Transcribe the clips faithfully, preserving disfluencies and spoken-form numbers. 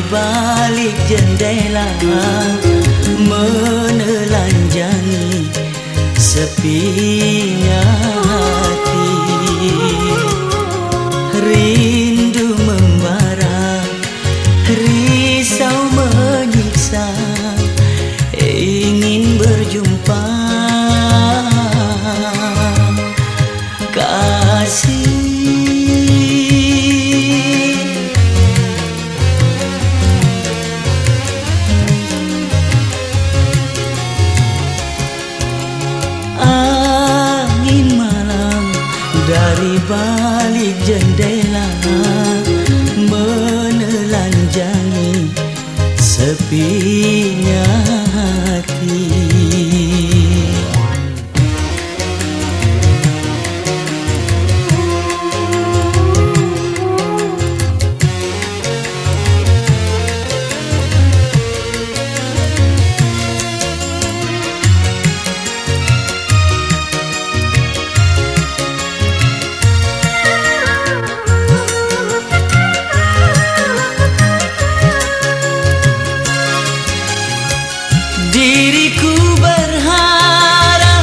balik jendela menelanjangi sepinya hati. Rindu membara, risau menyiksa, ingin berjumpa kasih. Dari balik jendela menelanjangi sepinya hati. Diriku berharap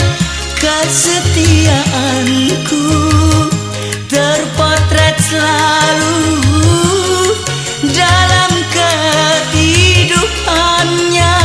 kesetiaanku terpotret selalu dalam kehidupannya.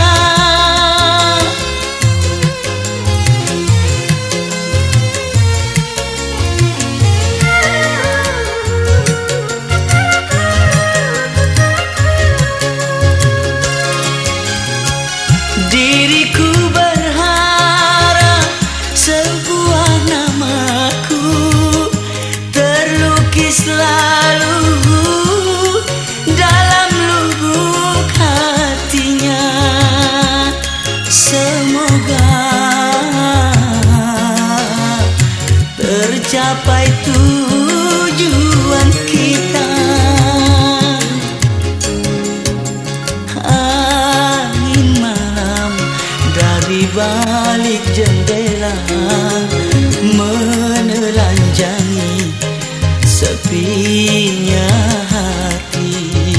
Diriku berharap sebuah namaku terlukis selalu dalam lubuk hatinya. Semoga tercapai tujuan kita. Di balik jendela menelanjangi sepinya hati.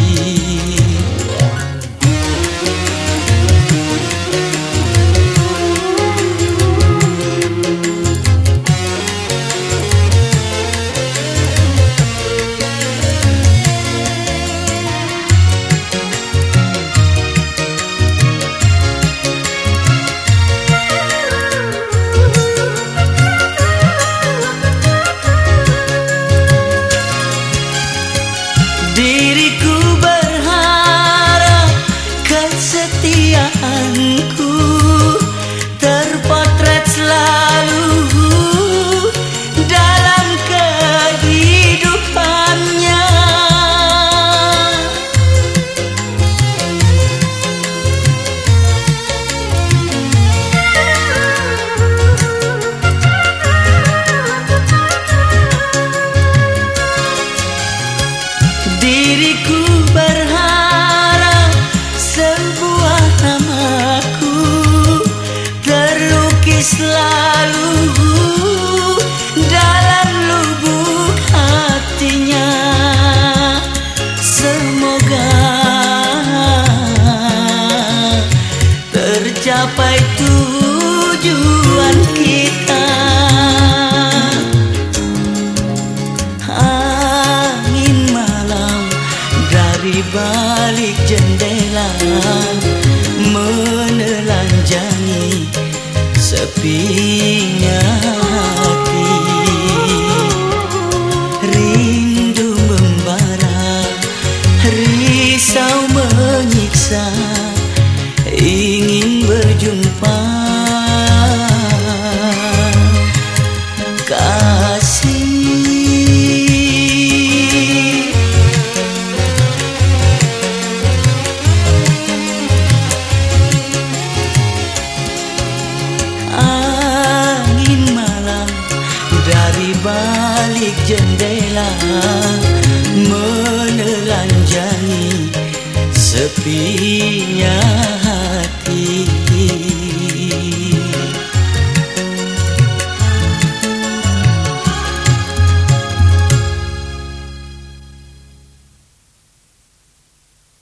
Diriku berharap kesetiaanku terpotret selalu dalam kehidupannya. Diriku berharap sebuah namaku terlukis selalu dalam lubuk hatinya. Semoga tercapai tujuan kita. Di balik jendela menelanjangi sepinya hati. Rindu membara, risau menyiksa, ingin berjumpa kasih. Dari balik jendela menelanjangi sepinya hati.